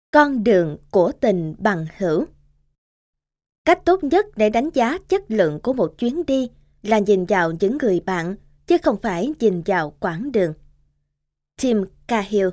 Con đường của tình bằng hữu. Cách tốt nhất để đánh giá chất lượng của một chuyến đi là nhìn vào những người bạn, chứ không phải nhìn vào quãng đường. Tim Cahill.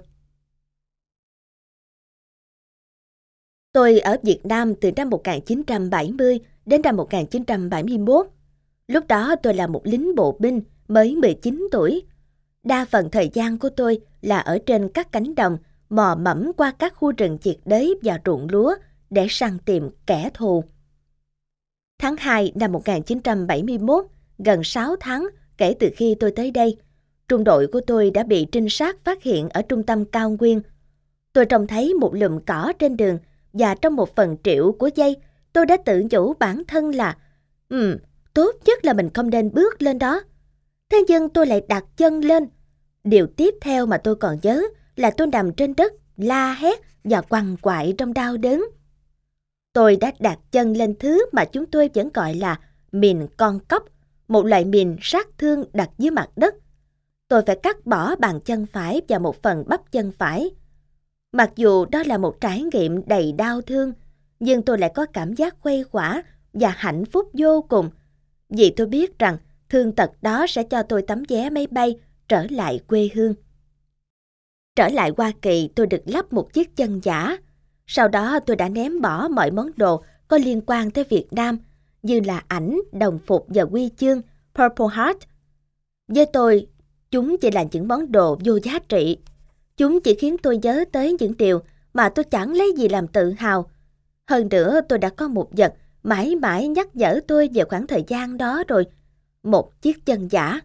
Tôi ở Việt Nam từ năm 1970 đến năm 1971. Lúc đó tôi là một lính bộ binh mới 19 tuổi. Đa phần thời gian của tôi là ở trên các cánh đồng, mò mẫm qua các khu rừng nhiệt đới và ruộng lúa để săn tìm kẻ thù. Tháng 2 năm 1971, gần 6 tháng kể từ khi tôi tới đây, trung đội của tôi đã bị trinh sát phát hiện ở trung tâm cao nguyên. Tôi trông thấy một lùm cỏ trên đường và trong một phần triệu của giây, tôi đã tự nhủ bản thân là tốt nhất là mình không nên bước lên đó. Thế nhưng tôi lại đặt chân lên. Điều tiếp theo mà tôi còn nhớ là tôi nằm trên đất, la hét và quằn quại trong đau đớn. Tôi đã đặt chân lên thứ mà chúng tôi vẫn gọi là mìn con cóc, một loại mìn sát thương đặt dưới mặt đất. Tôi phải cắt bỏ bàn chân phải và một phần bắp chân phải. Mặc dù đó là một trải nghiệm đầy đau thương, nhưng tôi lại có cảm giác khuây khỏa và hạnh phúc vô cùng, vì tôi biết rằng thương tật đó sẽ cho tôi tấm vé máy bay trở lại quê hương. Trở lại Hoa Kỳ, tôi được lắp một chiếc chân giả. Sau đó tôi đã ném bỏ mọi món đồ có liên quan tới Việt Nam, như là ảnh, đồng phục và huy chương Purple Heart. Với tôi, chúng chỉ là những món đồ vô giá trị. Chúng chỉ khiến tôi nhớ tới những điều mà tôi chẳng lấy gì làm tự hào. Hơn nữa, tôi đã có một vật mãi mãi nhắc nhở tôi về khoảng thời gian đó rồi. Một chiếc chân giả.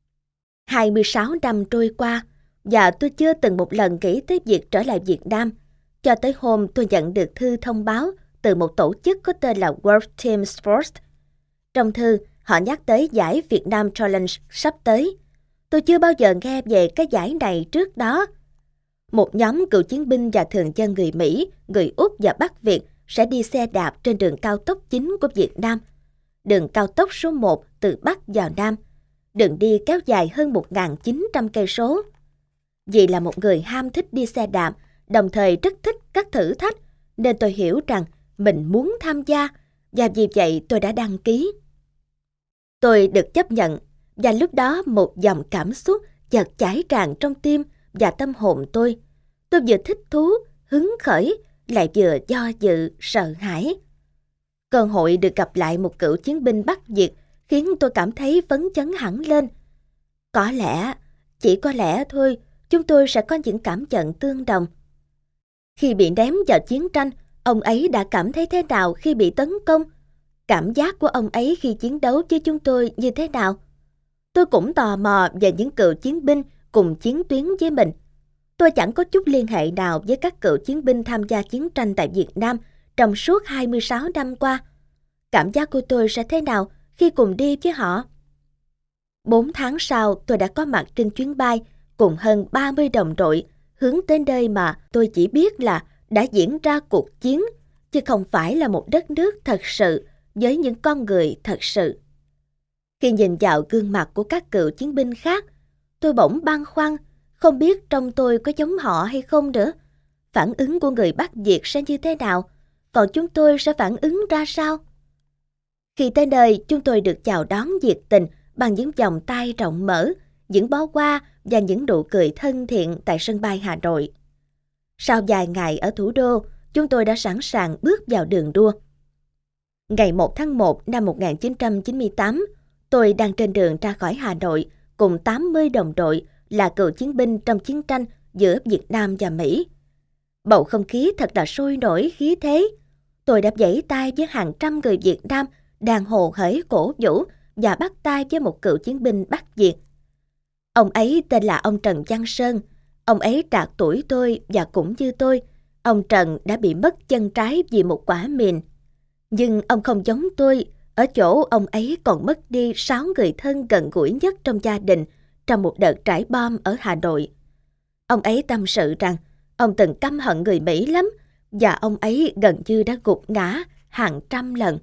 26 năm trôi qua, và tôi chưa từng một lần nghĩ tới việc trở lại Việt Nam. Cho tới hôm tôi nhận được thư thông báo từ một tổ chức có tên là World Team Sports. Trong thư, họ nhắc tới giải Việt Nam Challenge sắp tới. Tôi chưa bao giờ nghe về cái giải này trước đó. Một nhóm cựu chiến binh và thường dân người Mỹ, người Úc và Bắc Việt sẽ đi xe đạp trên đường cao tốc chính của Việt Nam. Đường cao tốc số 1 từ Bắc vào Nam. Đường đi kéo dài hơn 1.900 cây số. Vì là một người ham thích đi xe đạp, đồng thời rất thích các thử thách, nên tôi hiểu rằng mình muốn tham gia, và vì vậy tôi đã đăng ký. Tôi được chấp nhận, và lúc đó một dòng cảm xúc chợt chảy tràn trong tim và tâm hồn tôi. Tôi vừa thích thú, hứng khởi, lại vừa do dự, sợ hãi. Cơ hội được gặp lại một cựu chiến binh Bắc Việt khiến tôi cảm thấy phấn chấn hẳn lên. Có lẽ, chỉ có lẽ thôi, chúng tôi sẽ có những cảm nhận tương đồng. Khi bị ném vào chiến tranh, ông ấy đã cảm thấy thế nào khi bị tấn công? Cảm giác của ông ấy khi chiến đấu với chúng tôi như thế nào? Tôi cũng tò mò về những cựu chiến binh cùng chiến tuyến với mình. Tôi chẳng có chút liên hệ nào với các cựu chiến binh tham gia chiến tranh tại Việt Nam trong suốt 26 năm qua. Cảm giác của tôi sẽ thế nào khi cùng đi với họ? 4 tháng sau, tôi đã có mặt trên chuyến bay cùng hơn 30 đồng đội hướng tới nơi mà tôi chỉ biết là đã diễn ra cuộc chiến, chứ không phải là một đất nước thật sự với những con người thật sự. Khi nhìn vào gương mặt của các cựu chiến binh khác, tôi bỗng băn khoăn, không biết trong tôi có giống họ hay không nữa. Phản ứng của người Bắc Việt sẽ như thế nào, còn chúng tôi sẽ phản ứng ra sao? Khi tới nơi, chúng tôi được chào đón nhiệt tình bằng những vòng tay rộng mở, những bó hoa và những nụ cười thân thiện tại sân bay Hà Nội. Sau vài ngày ở thủ đô, chúng tôi đã sẵn sàng bước vào đường đua. Ngày 1 tháng 1 năm 1998, tôi đang trên đường ra khỏi Hà Nội cùng 80 đồng đội là cựu chiến binh trong chiến tranh giữa Việt Nam và Mỹ. Bầu không khí thật là sôi nổi khí thế. Tôi đã vẫy tay với hàng trăm người Việt Nam đang hồ hởi cổ vũ và bắt tay với một cựu chiến binh Bắc Việt. Ông ấy tên là ông Trần Văn Sơn. Ông ấy trạc tuổi tôi và cũng như tôi, ông Trần đã bị mất chân trái vì một quả mìn. Nhưng ông không giống tôi, ở chỗ ông ấy còn mất đi 6 người thân gần gũi nhất trong gia đình trong một đợt trải bom ở Hà Nội. Ông ấy tâm sự rằng ông từng căm hận người Mỹ lắm và ông ấy gần như đã gục ngã hàng trăm lần.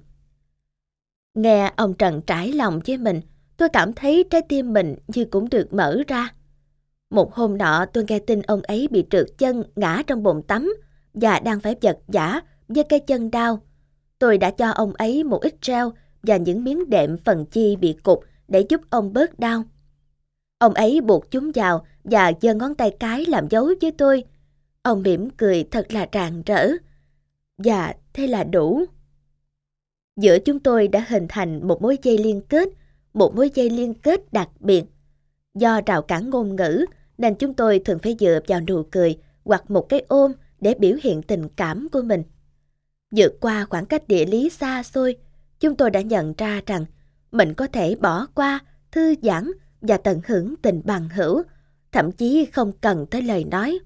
Nghe ông Trần trải lòng với mình, tôi cảm thấy trái tim mình như cũng được mở ra. Một hôm nọ tôi nghe tin ông ấy bị trượt chân ngã trong bồn tắm và đang phải vật vã với cái chân đau. Tôi đã cho ông ấy một ít gel và những miếng đệm phần chi bị cụt để giúp ông bớt đau. Ông ấy buộc chúng vào và giơ ngón tay cái làm dấu với tôi. Ông mỉm cười thật là rạng rỡ. Và thế là đủ. Giữa chúng tôi đã hình thành một mối dây liên kết đặc biệt. Do rào cản ngôn ngữ nên chúng tôi thường phải dựa vào nụ cười hoặc một cái ôm để biểu hiện tình cảm của mình. Vượt qua khoảng cách địa lý xa xôi, chúng tôi đã nhận ra rằng mình có thể bỏ qua, thư giãn và tận hưởng tình bằng hữu, thậm chí không cần tới lời nói.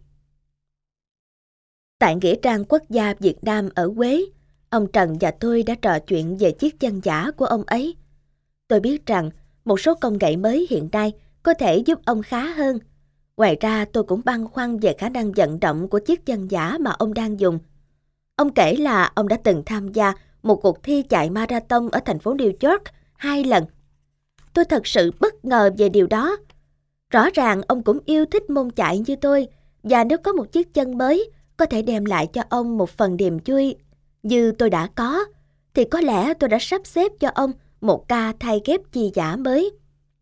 Tại Nghĩa trang Quốc gia Việt Nam ở Huế, ông Trần và tôi đã trò chuyện về chiếc chân giả của ông ấy. Tôi biết rằng một số công nghệ mới hiện nay có thể giúp ông khá hơn. Ngoài ra tôi cũng băn khoăn về khả năng vận động của chiếc chân giả mà ông đang dùng. Ông kể là ông đã từng tham gia một cuộc thi chạy marathon ở thành phố New York 2 lần. Tôi thật sự bất ngờ về điều đó. Rõ ràng ông cũng yêu thích môn chạy như tôi, và nếu có một chiếc chân mới có thể đem lại cho ông một phần niềm vui như tôi đã có, thì có lẽ tôi đã sắp xếp cho ông một ca thay ghép chi giả mới.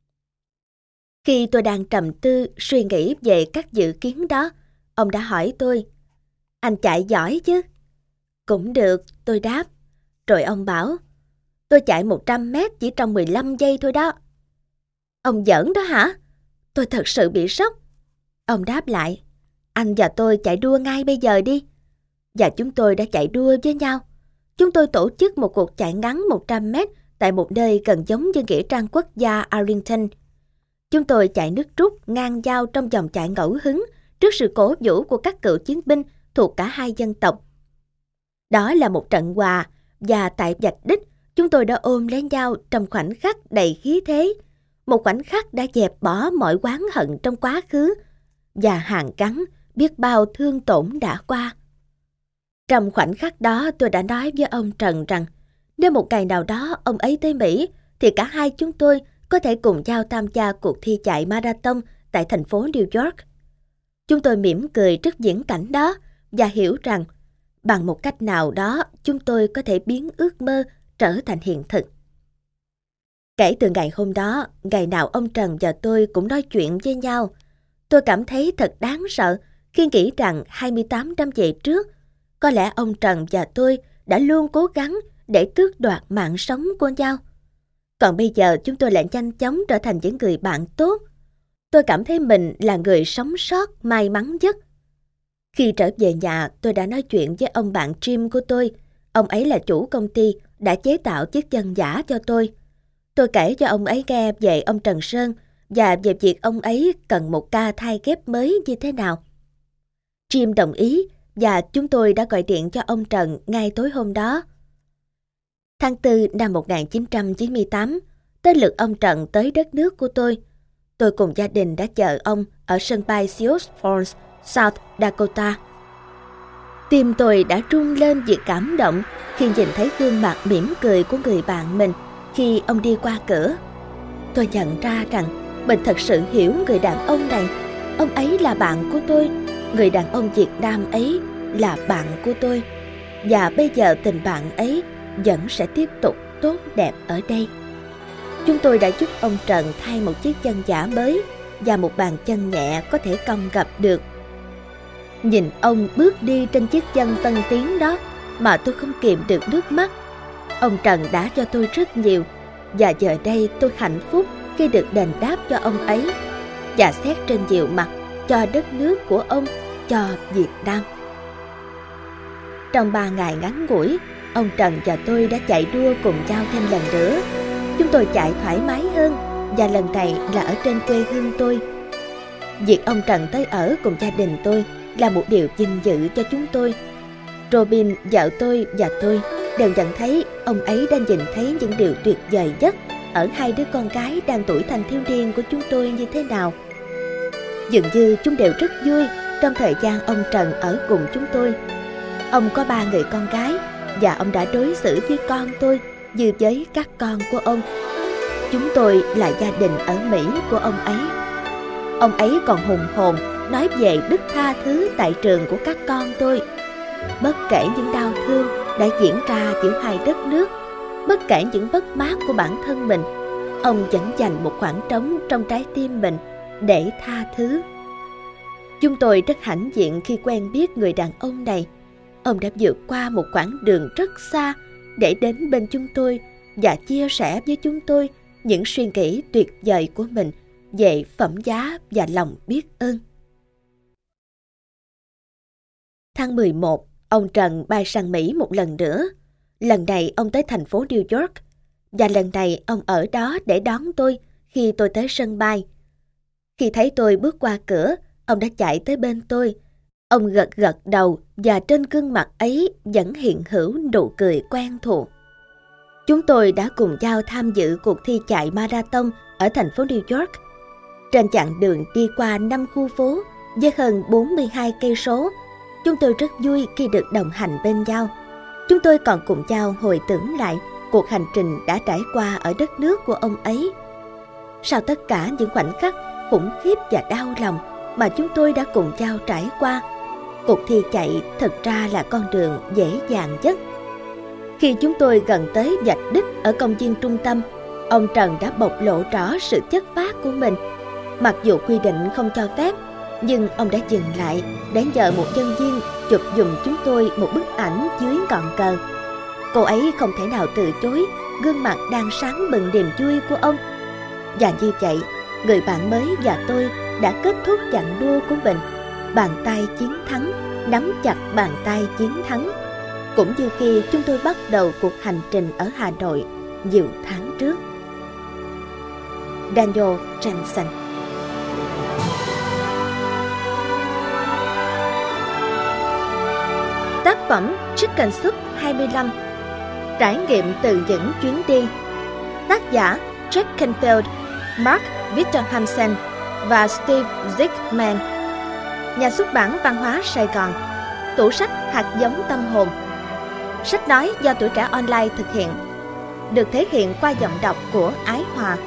Khi tôi đang trầm tư suy nghĩ về các dự kiến đó, ông đã hỏi tôi: "Anh chạy giỏi chứ?" "Cũng được," tôi đáp. Rồi ông bảo: "Tôi chạy 100 mét chỉ trong 15 giây thôi đó." "Ông giỡn đó hả?" Tôi thật sự bị sốc. Ông đáp lại: "Anh và tôi chạy đua ngay bây giờ đi." Và chúng tôi đã chạy đua với nhau. Chúng tôi tổ chức một cuộc chạy ngắn 100 mét tại một nơi gần giống như Nghĩa trang Quốc gia Arlington. Chúng tôi chạy nước rút ngang giao trong vòng chạy ngẫu hứng trước sự cổ vũ của các cựu chiến binh thuộc cả hai dân tộc. Đó là một trận hòa, và tại vạch đích, chúng tôi đã ôm lấy nhau trong khoảnh khắc đầy khí thế, một khoảnh khắc đã dẹp bỏ mọi oán hận trong quá khứ và hàn gắn biết bao thương tổn đã qua. Trong khoảnh khắc đó, tôi đã nói với ông Trần rằng nếu một ngày nào đó ông ấy tới Mỹ, thì cả hai chúng tôi có thể cùng nhau tham gia cuộc thi chạy marathon tại thành phố New York. Chúng tôi mỉm cười trước viễn cảnh đó và hiểu rằng bằng một cách nào đó chúng tôi có thể biến ước mơ trở thành hiện thực. Kể từ ngày hôm đó, ngày nào ông Trần và tôi cũng nói chuyện với nhau. Tôi cảm thấy thật đáng sợ khi nghĩ rằng 28 năm về trước, có lẽ ông Trần và tôi đã luôn cố gắng để tước đoạt mạng sống của nhau. Còn bây giờ chúng tôi lại nhanh chóng trở thành những người bạn tốt. Tôi cảm thấy mình là người sống sót may mắn nhất. Khi trở về nhà, tôi đã nói chuyện với ông bạn Jim của tôi. Ông ấy là chủ công ty đã chế tạo chiếc chân giả cho tôi. Tôi kể cho ông ấy nghe về ông Trần Sơn và về việc ông ấy cần một ca thay ghép mới như thế nào. Jim đồng ý và chúng tôi đã gọi điện cho ông Trần ngay tối hôm đó. Tháng 4 năm 1998, tới lượt ông Trần tới đất nước của tôi. Tôi cùng gia đình đã chờ ông ở sân bay Sioux Falls, South Dakota. Tim tôi đã rung lên vì cảm động khi nhìn thấy gương mặt mỉm cười của người bạn mình khi ông đi qua cửa. Tôi nhận ra rằng mình thật sự hiểu người đàn ông này. Ông ấy là bạn của tôi, người đàn ông Việt Nam ấy là bạn của tôi. Và bây giờ tình bạn ấy vẫn sẽ tiếp tục tốt đẹp ở đây. Chúng tôi đã giúp ông Trần thay một chiếc chân giả mới và một bàn chân nhẹ có thể cong gập được. Nhìn ông bước đi trên chiếc chân tân tiến đó mà tôi không kìm được nước mắt. Ông Trần đã cho tôi rất nhiều, và giờ đây tôi hạnh phúc khi được đền đáp cho ông ấy và xét trên nhiều mặt cho đất nước của ông, cho Việt Nam. Trong 3 ngày ngắn ngủi, ông Trần và tôi đã chạy đua cùng nhau thêm lần nữa. Chúng tôi chạy thoải mái hơn, và lần này là ở trên quê hương tôi. Việc ông Trần tới ở cùng gia đình tôi là một điều vinh dự cho chúng tôi. Robin, vợ tôi và tôi đều nhận thấy ông ấy đang nhìn thấy những điều tuyệt vời nhất ở hai đứa con gái đang tuổi thanh thiếu niên của chúng tôi như thế nào. Dường như chúng đều rất vui trong thời gian ông Trần ở cùng chúng tôi. Ông có 3 người con gái, và ông đã đối xử với con tôi như với các con của ông. Chúng tôi là gia đình ở Mỹ của ông ấy. Ông ấy còn hùng hồn nói về đức tha thứ tại trường của các con tôi. Bất kể những đau thương đã diễn ra giữa hai đất nước, bất kể những mất mát của bản thân mình, ông vẫn dành một khoảng trống trong trái tim mình để tha thứ. Chúng tôi rất hãnh diện khi quen biết người đàn ông này. Ông đã vượt qua một quãng đường rất xa để đến bên chúng tôi và chia sẻ với chúng tôi những suy nghĩ tuyệt vời của mình về phẩm giá và lòng biết ơn. Tháng 11, ông Trần bay sang Mỹ một lần nữa. Lần này ông tới thành phố New York, và lần này ông ở đó để đón tôi khi tôi tới sân bay. Khi thấy tôi bước qua cửa, ông đã chạy tới bên tôi. Ông gật gật đầu và trên gương mặt ấy vẫn hiện hữu nụ cười quen thuộc. Chúng tôi đã cùng nhau tham dự cuộc thi chạy marathon ở thành phố New York. Trên chặng đường đi qua 5 khu phố với hơn 42 cây số, chúng tôi rất vui khi được đồng hành bên nhau. Chúng tôi còn cùng nhau hồi tưởng lại cuộc hành trình đã trải qua ở đất nước của ông ấy. Sau tất cả những khoảnh khắc khủng khiếp và đau lòng mà chúng tôi đã cùng nhau trải qua, cuộc thi chạy thực ra là con đường dễ dàng nhất. Khi chúng tôi gần tới vạch đích ở công viên trung tâm, ông Trần đã bộc lộ rõ sự chất phác của mình. Mặc dù quy định không cho phép, nhưng ông đã dừng lại để nhờ một nhân viên chụp giùm chúng tôi một bức ảnh dưới ngọn cờ. Cô ấy không thể nào từ chối gương mặt đang sáng bừng niềm vui của ông. Và như vậy, người bạn mới và tôi đã kết thúc chặng đua của mình. Bàn tay chiến thắng, nắm chặt bàn tay chiến thắng. Cũng như khi chúng tôi bắt đầu cuộc hành trình ở Hà Nội nhiều tháng trước. Daniel Jensen. Tác phẩm Chicken Soup 25. Trải nghiệm từ những chuyến đi. Tác giả Jack Canfield, Mark Victor Hansen và Steve Zickman. Nhà xuất bản Văn hóa Sài Gòn. Tủ sách Hạt giống tâm hồn. Sách nói do Tuổi Trẻ Online thực hiện. Được thể hiện qua giọng đọc của Ái Hòa.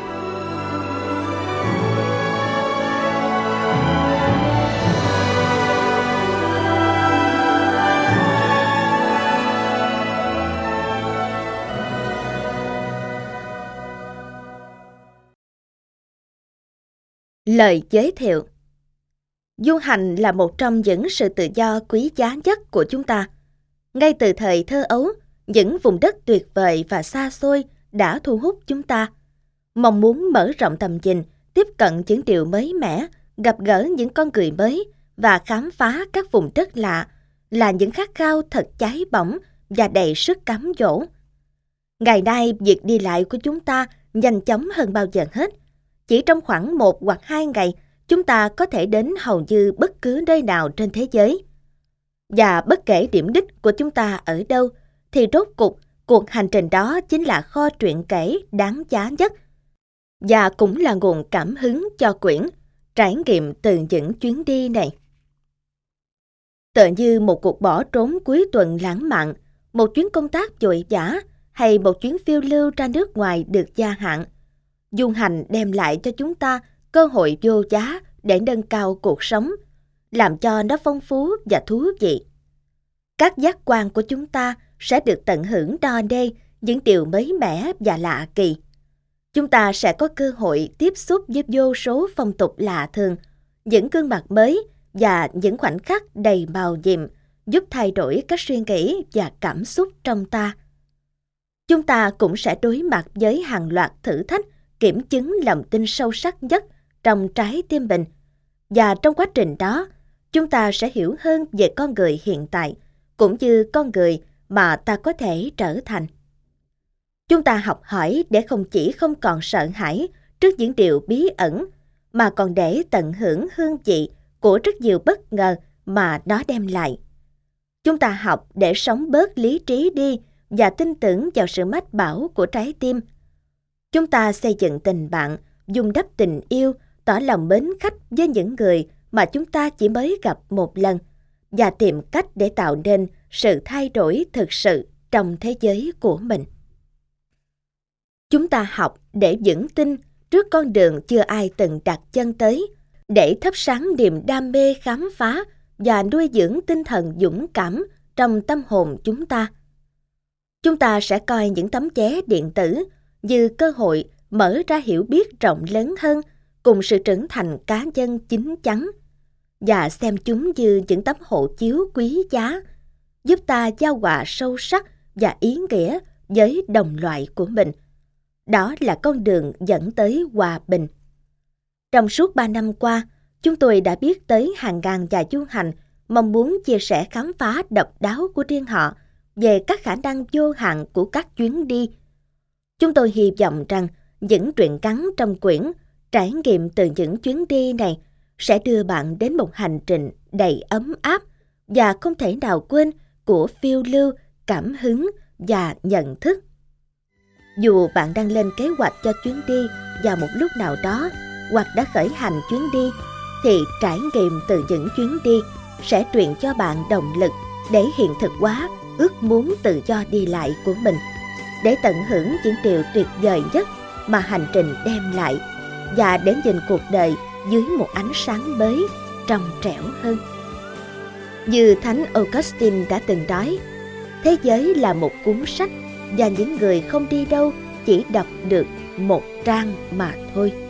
Lời giới thiệu. Du hành là một trong những sự tự do quý giá nhất của chúng ta. Ngay từ thời thơ ấu, những vùng đất tuyệt vời và xa xôi đã thu hút chúng ta. Mong muốn mở rộng tầm nhìn, tiếp cận những điều mới mẻ, gặp gỡ những con người mới và khám phá các vùng đất lạ là những khát khao thật cháy bỏng và đầy sức cám dỗ. Ngày nay, việc đi lại của chúng ta nhanh chóng hơn bao giờ hết. Chỉ trong khoảng 1 hoặc 2 ngày, chúng ta có thể đến hầu như bất cứ nơi nào trên thế giới. Và bất kể điểm đích của chúng ta ở đâu, thì rốt cuộc hành trình đó chính là kho truyện kể đáng giá nhất. Và cũng là nguồn cảm hứng cho quyển Trải nghiệm từ những chuyến đi này. Tựa như một cuộc bỏ trốn cuối tuần lãng mạn, một chuyến công tác vội vã hay một chuyến phiêu lưu ra nước ngoài được gia hạn, du hành đem lại cho chúng ta cơ hội vô giá để nâng cao cuộc sống, làm cho nó phong phú và thú vị. Các giác quan của chúng ta sẽ được tận hưởng đo đê những điều mới mẻ và lạ kỳ. Chúng ta sẽ có cơ hội tiếp xúc với vô số phong tục lạ thường, những gương mặt mới và những khoảnh khắc đầy màu nhiệm giúp thay đổi các suy nghĩ và cảm xúc trong ta. Chúng ta cũng sẽ đối mặt với hàng loạt thử thách kiểm chứng lòng tin sâu sắc nhất trong trái tim mình. Và trong quá trình đó, chúng ta sẽ hiểu hơn về con người hiện tại, cũng như con người mà ta có thể trở thành. Chúng ta học hỏi để không chỉ không còn sợ hãi trước những điều bí ẩn, mà còn để tận hưởng hương vị của rất nhiều bất ngờ mà nó đem lại. Chúng ta học để sống bớt lý trí đi và tin tưởng vào sự mách bảo của trái tim. Chúng ta xây dựng tình bạn, vun đắp tình yêu, tỏ lòng mến khách với những người mà chúng ta chỉ mới gặp một lần và tìm cách để tạo nên sự thay đổi thực sự trong thế giới của mình. Chúng ta học để vững tin trước con đường chưa ai từng đặt chân tới, để thắp sáng niềm đam mê khám phá và nuôi dưỡng tinh thần dũng cảm trong tâm hồn chúng ta. Chúng ta sẽ coi những tấm vé điện tử như cơ hội mở ra hiểu biết rộng lớn hơn cùng sự trưởng thành cá nhân chín chắn, và xem chúng như những tấm hộ chiếu quý giá, giúp ta giao hòa sâu sắc và ý nghĩa với đồng loại của mình. Đó là con đường dẫn tới hòa bình. Trong suốt 3 năm qua, chúng tôi đã biết tới hàng ngàn nhà du hành mong muốn chia sẻ khám phá độc đáo của riêng họ về các khả năng vô hạn của các chuyến đi. Chúng tôi hy vọng rằng những truyện ngắn trong quyển trải nghiệm từ những chuyến đi này sẽ đưa bạn đến một hành trình đầy ấm áp và không thể nào quên của phiêu lưu, cảm hứng và nhận thức. Dù bạn đang lên kế hoạch cho chuyến đi vào một lúc nào đó hoặc đã khởi hành chuyến đi, thì trải nghiệm từ những chuyến đi sẽ truyền cho bạn động lực để hiện thực hóa ước muốn tự do đi lại của mình, để tận hưởng những điều tuyệt vời nhất mà hành trình đem lại, và để nhìn cuộc đời dưới một ánh sáng mới, trong trẻo hơn. Như Thánh Augustine đã từng nói, thế giới là một cuốn sách và những người không đi đâu chỉ đọc được một trang mà thôi.